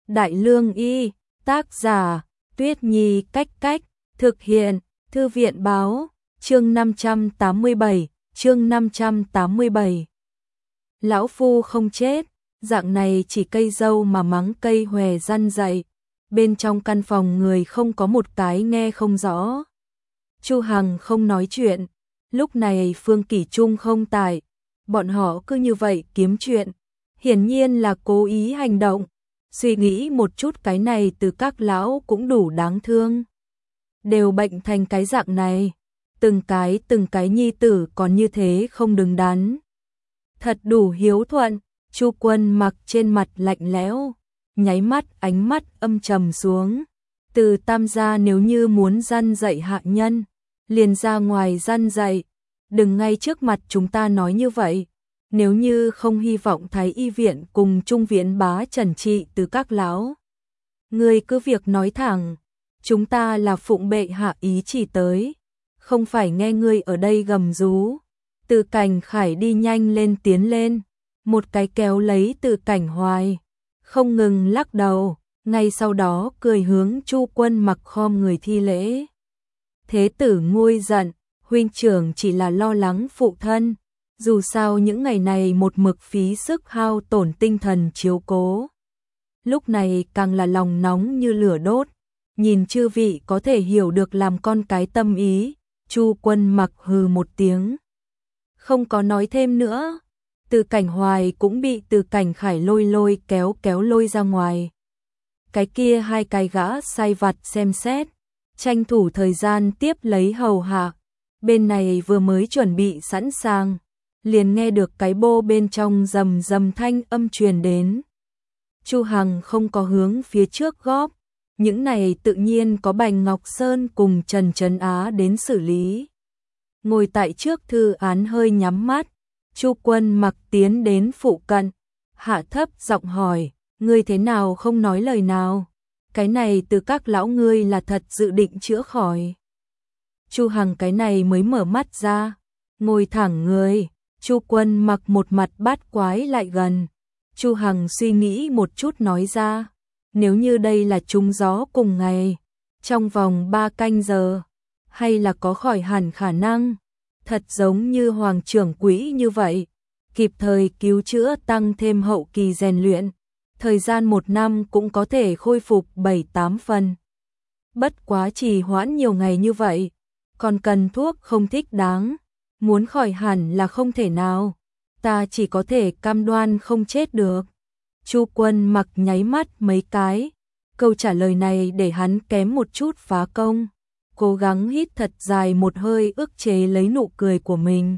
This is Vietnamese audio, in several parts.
Đại Lương Y, tác giả, Tuyết Nhi Cách Cách, thực hiện, Thư viện Báo, chương 587. Lão phu không chết, dạng này chỉ cây dâu mà mắng cây hòe răn dậy. Bên trong căn phòng người không có một cái nghe không rõ. Chu Hằng không nói chuyện, lúc này Phương Kỷ Trung không tại, bọn họ cứ như vậy kiếm chuyện, hiển nhiên là cố ý hành động. Suy nghĩ một chút cái này từ các lão cũng đủ đáng thương. Đều bệnh thành cái dạng này, từng cái nhi tử còn như thế không đứng đắn. Thật đủ hiếu thuận. Chu Quân Mặc trên mặt lạnh lẽo, nháy mắt ánh mắt âm trầm xuống. Từ Tam gia nếu như muốn răn dạy hạ nhân, liền ra ngoài răn dạy, đừng ngay trước mặt chúng ta nói như vậy. Nếu như không hy vọng Thái Y viện cùng Trung viện bá trần trị từ các lão, người cứ việc nói thẳng, chúng ta là phụng bệ hạ ý chỉ tới, không phải nghe ngươi ở đây gầm rú. Từ Cảnh Khải đi nhanh lên tiến lên, một cái kéo lấy Từ Cảnh Hoài, không ngừng lắc đầu, ngay sau đó cười hướng Chu Quân Mặc khom người thi lễ. Thế tử nguôi giận, huynh trưởng chỉ là lo lắng phụ thân, dù sao những ngày này một mực phí sức hao tổn tinh thần chiếu cố. Lúc này càng là lòng nóng như lửa đốt, nhìn chư vị có thể hiểu được làm con cái tâm ý. Chu Quân Mặc hừ một tiếng, không có nói thêm nữa. Từ Cảnh Hoài cũng bị Từ Cảnh Khải lôi kéo lôi ra ngoài. Cái kia hai cái gã sai vặt xem xét, tranh thủ thời gian tiếp lấy hầu hạ. Bên này vừa mới chuẩn bị sẵn sàng, liền nghe được cái bô bên trong rầm rầm thanh âm truyền đến. Chu Hằng không có hướng phía trước góp, những này tự nhiên có Bành Ngọc Sơn cùng Trần Trấn Á đến xử lý. Ngồi tại trước thư án hơi nhắm mắt, Chu Quân Mặc tiến đến phụ cận, hạ thấp giọng hỏi, ngươi thế nào không nói lời nào? Cái này từ các lão ngươi là thật dự định chữa khỏi. Chu Hằng cái này mới mở mắt ra, ngồi thẳng người. Chu Quân Mặc một mặt bát quái lại gần. Chu Hằng suy nghĩ một chút nói ra, nếu như đây là trúng gió cùng ngày, trong vòng 3 canh giờ, hay là có khỏi hẳn khả năng, thật giống như Hoàng trưởng quỹ như vậy, kịp thời cứu chữa tăng thêm hậu kỳ rèn luyện, thời gian 1 năm cũng có thể khôi phục 7-8 phần. Bất quá trì hoãn nhiều ngày như vậy, còn cần thuốc không thích đáng, muốn khỏi hẳn là không thể nào, ta chỉ có thể cam đoan không chết được. Chu Quân Mặc nháy mắt mấy cái, câu trả lời này để hắn kém một chút phá công, cố gắng hít thật dài một hơi ức chế lấy nụ cười của mình.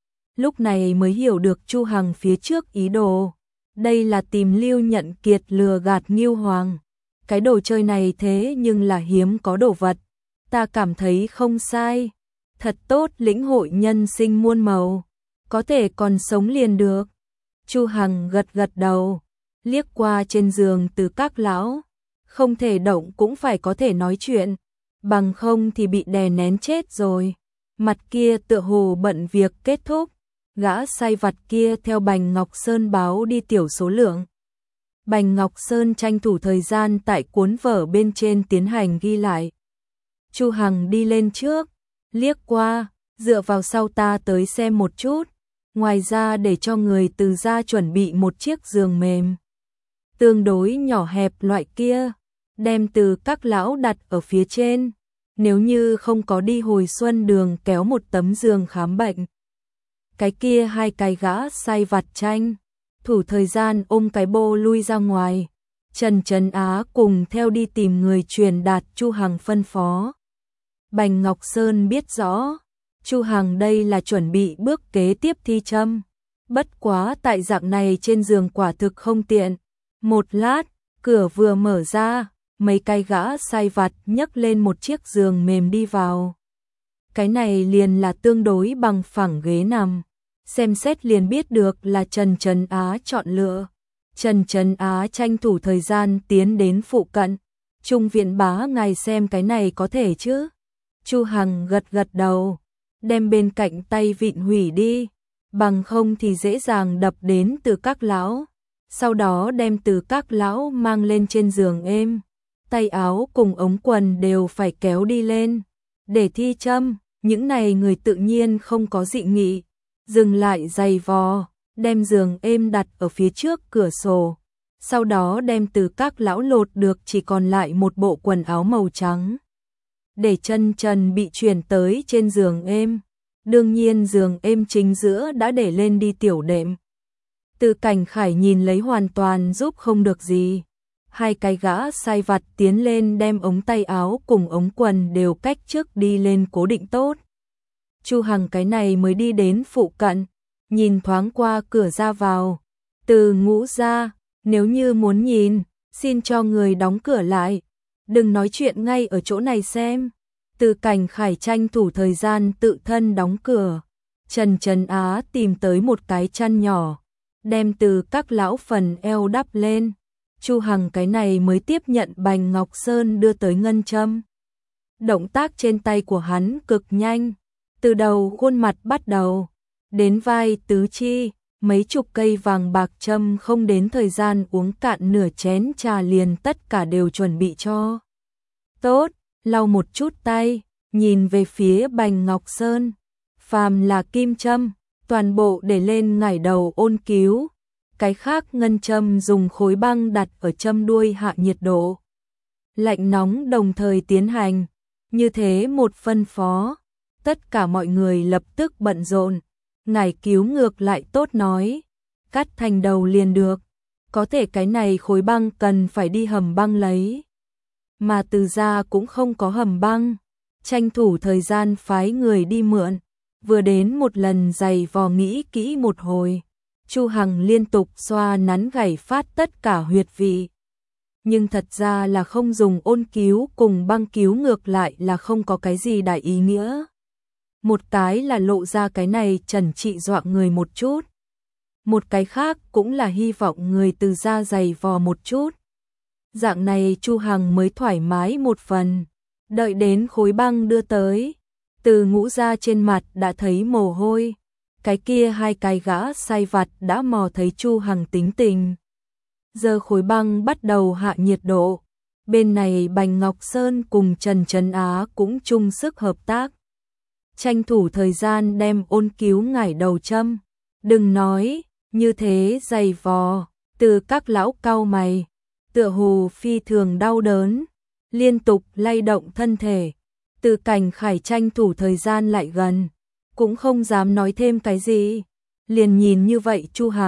Lúc này mới hiểu được Chu Hằng phía trước ý đồ, đây là tìm Lưu Nhận Kiệt lừa gạt Ngưu Hoàng. Cái đồ chơi này thế nhưng là hiếm có đồ vật, ta cảm thấy không sai, thật tốt lĩnh hội nhân sinh muôn màu, có thể còn sống liền được. Chu Hằng gật đầu, liếc qua trên giường Từ các lão, không thể động cũng phải có thể nói chuyện, bằng không thì bị đè nén chết rồi. Mặt kia tựa hồ bận việc kết thúc, gã sai vặt kia theo Bành Ngọc Sơn báo đi tiểu số lượng. Bành Ngọc Sơn tranh thủ thời gian tại cuốn vở bên trên tiến hành ghi lại. Chu Hằng đi lên trước, liếc qua, dựa vào sau ta tới xem một chút, ngoài ra để cho người Từ gia chuẩn bị một chiếc giường mềm, tương đối nhỏ hẹp loại kia, đem Từ các lão đặt ở phía trên, nếu như không có đi hồi xuân đường kéo một tấm giường khám bệnh. Cái kia hai cái gã sai vặt tranh thủ thời gian ôm cái bô lui ra ngoài, Trần Trấn Á cùng theo đi tìm người truyền đạt Chu Hằng phân phó. Bành Ngọc Sơn biết rõ, Chu Hằng đây là chuẩn bị bước kế tiếp thi châm, bất quá tại dạng này trên giường quả thực không tiện. Một lát, cửa vừa mở ra, mấy cái gã sai vặt nhấc lên một chiếc giường mềm đi vào. Cái này liền là tương đối bằng phẳng ghế nằm, xem xét liền biết được là Trần Trấn Á chọn lựa. Trần Trấn Á tranh thủ thời gian tiến đến phụ cận, Trung viện bá ngài xem cái này có thể chứ? Chu Hằng gật đầu, đem bên cạnh tay vịn hủy đi, bằng không thì dễ dàng đập đến Từ các lão. sau đó đem Từ Các lão mang lên trên giường êm, tay áo cùng ống quần đều phải kéo đi lên, để thi châm, những này người tự nhiên không có dị nghị, dừng lại giày vò, đem giường êm đặt ở phía trước cửa sổ, sau đó đem Từ Các lão lột được chỉ còn lại một bộ quần áo màu trắng. Để chân trần bị chuyển tới trên giường êm, đương nhiên giường êm chính giữa đã để lên đi tiểu đệm. Từ Cảnh Khải nhìn lấy hoàn toàn giúp không được gì. Hai cái gã sai vặt tiến lên đem ống tay áo cùng ống quần đều cách trước đi lên cố định tốt. Chu Hằng cái này mới đi đến phụ cận, nhìn thoáng qua cửa ra vào. Từ Ngũ ra, nếu như muốn nhìn, xin cho người đóng cửa lại. Đừng nói chuyện ngay ở chỗ này xem. Từ Cảnh Khải tranh thủ thời gian tự thân đóng cửa. Trần Trấn Á tìm tới một cái chăn nhỏ, đem Từ Các lão phần eo đắp lên. Chu Hằng cái này mới tiếp nhận Bành Ngọc Sơn đưa tới ngân châm. Động tác trên tay của hắn cực nhanh, từ đầu khuôn mặt bắt đầu, đến vai tứ chi, mấy chục cây vàng bạc châm không đến thời gian uống cạn nửa chén trà liền tất cả đều chuẩn bị cho. Tốt, lau một chút tay, nhìn về phía Bành Ngọc Sơn, phàm là kim châm, toàn bộ để lên ngải đầu ôn cứu. Cái khác ngân châm dùng khối băng đặt ở châm đuôi hạ nhiệt độ. Lạnh nóng đồng thời tiến hành, như thế một phân phó, tất cả mọi người lập tức bận rộn, ngải cứu ngược lại tốt nói, cắt thành đầu liền được, có thể cái này khối băng cần phải đi hầm băng lấy. Mà Từ gia cũng không có hầm băng, tranh thủ thời gian phái người đi mượn, vừa đến một lần giày vò nghĩ kỹ một hồi. Chu Hằng liên tục xoa nắn gảy phát tất cả huyệt vị. Nhưng thật ra là không dùng ôn cứu cùng băng cứu ngược lại là không có cái gì đại ý nghĩa. Một cái là lộ ra cái này trần trị dọa người một chút. Một cái khác cũng là hy vọng người Từ gia giày vò một chút. Dạng này Chu Hằng mới thoải mái một phần. Đợi đến khối băng đưa tới, Từ Ngũ gia trên mặt đã thấy mồ hôi. Cái kia hai cái gã sai vặt đã mò thấy Chu Hằng tính tình. Giờ khối băng bắt đầu hạ nhiệt độ. Bên này Bành Ngọc Sơn cùng Trần Trấn Á cũng chung sức hợp tác. Tranh thủ thời gian đem ôn cứu ngải đầu châm. Đừng nói, như thế dày vò, Từ Các lão cau mày. Tựa hồ phi thường đau đớn, liên tục lay động thân thể. Từ Cảnh Khải tranh thủ thời gian lại gần. Cũng không dám nói thêm cái gì, liền nhìn như vậy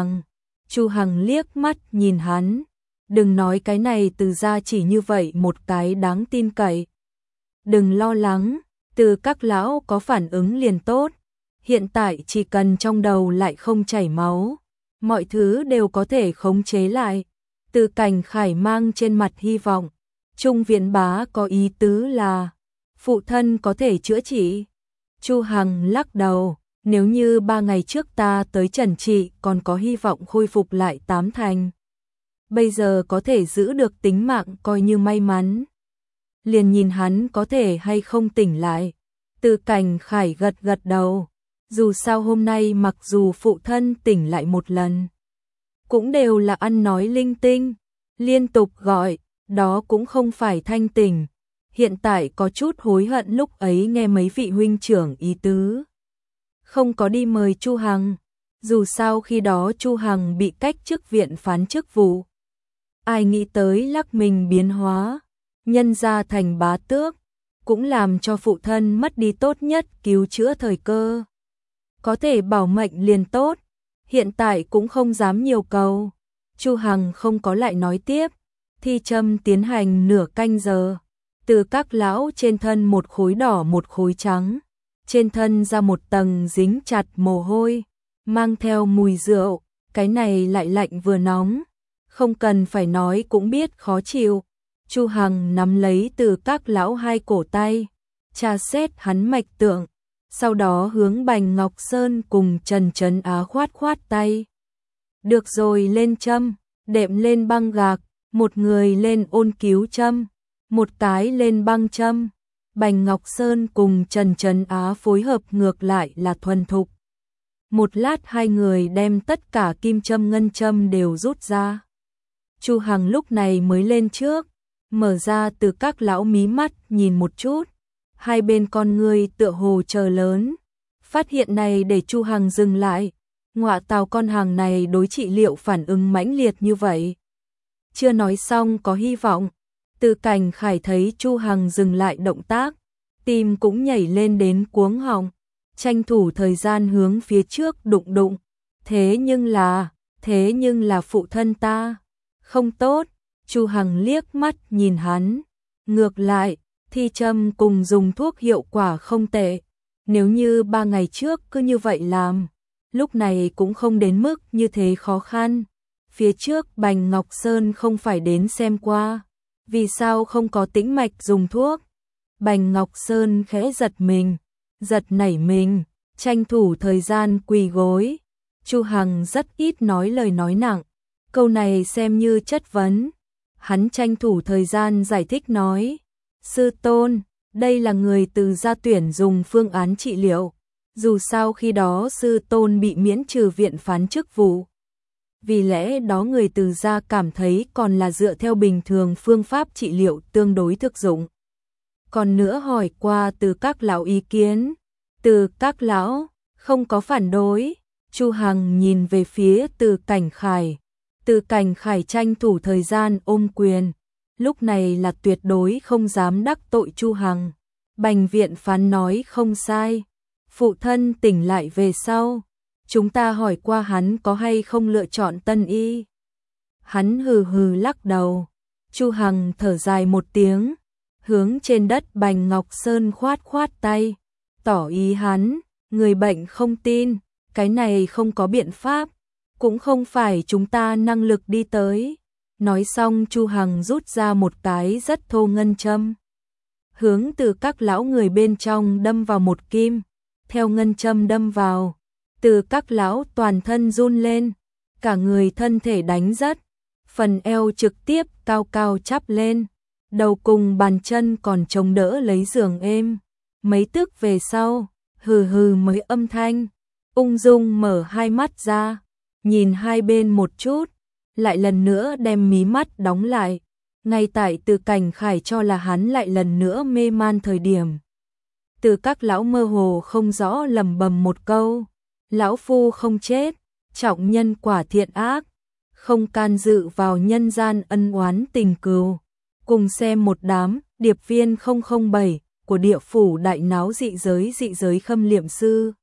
Chu Hằng liếc mắt nhìn hắn, đừng nói cái này Từ gia chỉ như vậy một cái đáng tin cậy. Đừng lo lắng, Từ Các lão có phản ứng liền tốt, hiện tại chỉ cần trong đầu lại không chảy máu, mọi thứ đều có thể khống chế lại. Từ Cảnh Khải mang trên mặt hy vọng, Trung Viễn Bá có ý tứ là phụ thân có thể chữa trị. Chu Hằng lắc đầu, nếu như 3 ngày trước ta tới trần trị còn có hy vọng khôi phục lại 8 thành. Bây giờ có thể giữ được tính mạng coi như may mắn. Liền nhìn hắn có thể hay không tỉnh lại. Từ Cảnh Khải gật gật đầu, dù sao hôm nay mặc dù phụ thân tỉnh lại một lần, cũng đều là ăn nói linh tinh, liên tục gọi, đó cũng không phải thanh tỉnh. Hiện tại có chút hối hận lúc ấy nghe mấy vị huynh trưởng ý tứ. Không có đi mời Chu Hằng, dù sao khi đó Chu Hằng bị cách chức viện phán chức vụ. Ai nghĩ tới lắc mình biến hóa, nhân ra thành bá tước, cũng làm cho phụ thân mất đi tốt nhất cứu chữa thời cơ. Có thể bảo mệnh liền tốt, hiện tại cũng không dám nhiều cầu. Chu Hằng không có lại nói tiếp, thi châm tiến hành nửa canh giờ. Từ Các lão trên thân một khối đỏ một khối trắng, trên thân ra một tầng dính chặt mồ hôi, mang theo mùi rượu, cái này lại lạnh vừa nóng, không cần phải nói cũng biết khó chịu. Chu Hằng nắm lấy Từ Các lão hai cổ tay, tra xét hắn mạch tượng, sau đó hướng Bành Ngọc Sơn cùng Trần Trấn Á khoát khoát tay. Được rồi, lên châm, đệm lên băng gạc, một người lên ôn cứu châm, một cái lên băng châm. Bành Ngọc Sơn cùng Trần Trấn Á phối hợp ngược lại là thuần thục. Một lát hai người đem tất cả kim châm ngân châm đều rút ra. Chu Hằng lúc này mới lên trước, mở ra Từ Các lão mí mắt nhìn một chút, hai bên con ngươi tựa hồ chờ lớn. Phát hiện này để Chu Hằng dừng lại, ngọa tào con hàng này đối trị liệu phản ứng mãnh liệt như vậy. Chưa nói xong có hy vọng, Từ Cảnh Khải thấy Chu Hằng dừng lại động tác, tim cũng nhảy lên đến cuống họng, tranh thủ thời gian hướng phía trước đụng đụng. Thế nhưng là phụ thân ta, không tốt. Chu Hằng liếc mắt nhìn hắn, ngược lại, thi châm cùng dùng thuốc hiệu quả không tệ. Nếu như 3 ngày trước cứ như vậy làm, lúc này cũng không đến mức như thế khó khăn. Phía trước Bành Ngọc Sơn không phải đến xem qua, vì sao không có tĩnh mạch dùng thuốc? Bành Ngọc Sơn khẽ giật nảy mình, tranh thủ thời gian quỳ gối. Chu Hằng rất ít nói lời nói nặng, câu này xem như chất vấn. Hắn tranh thủ thời gian giải thích nói, sư tôn, đây là người Từ gia tuyển dùng phương án trị liệu. Dù sao khi đó sư tôn bị miễn trừ viện phán chức vụ. Vì lẽ đó người Từ gia cảm thấy còn là dựa theo bình thường phương pháp trị liệu tương đối thực dụng. Còn nữa hỏi qua Từ Các lão ý kiến, Từ Các lão không có phản đối. Chu Hằng nhìn về phía Từ Cảnh Khải. Từ Cảnh Khải tranh thủ thời gian ôm quyền, lúc này là tuyệt đối không dám đắc tội Chu Hằng. Bành viện phán nói không sai, phụ thân tỉnh lại về sau, chúng ta hỏi qua hắn có hay không lựa chọn Tân y. Hắn hừ hừ lắc đầu. Chu Hằng thở dài một tiếng, hướng trên đất Bành Ngọc Sơn khoát tay, tỏ ý hắn, người bệnh không tin, cái này không có biện pháp, cũng không phải chúng ta năng lực đi tới. Nói xong Chu Hằng rút ra một cái rất thô ngân châm, hướng Từ Các lão người bên trong đâm vào một kim. Theo ngân châm đâm vào, Từ Các lão toàn thân run lên, cả người thân thể đánh rất, phần eo trực tiếp cao cao chắp lên, đầu cùng bàn chân còn chống đỡ lấy giường êm. Mấy tức về sau, hừ hừ mới âm thanh, ung dung mở hai mắt ra, nhìn hai bên một chút, lại lần nữa đem mí mắt đóng lại. Ngay tại Từ Cảnh Khải cho là hắn lại lần nữa mê man thời điểm, Từ Các lão mơ hồ không rõ lẩm bẩm một câu, lão phu không chết, trọng nhân quả thiện ác, không can dự vào nhân gian ân oán tình cừu. Cùng xem một đám điệp viên 007 của địa phủ đại náo dị giới khâm liệm sư.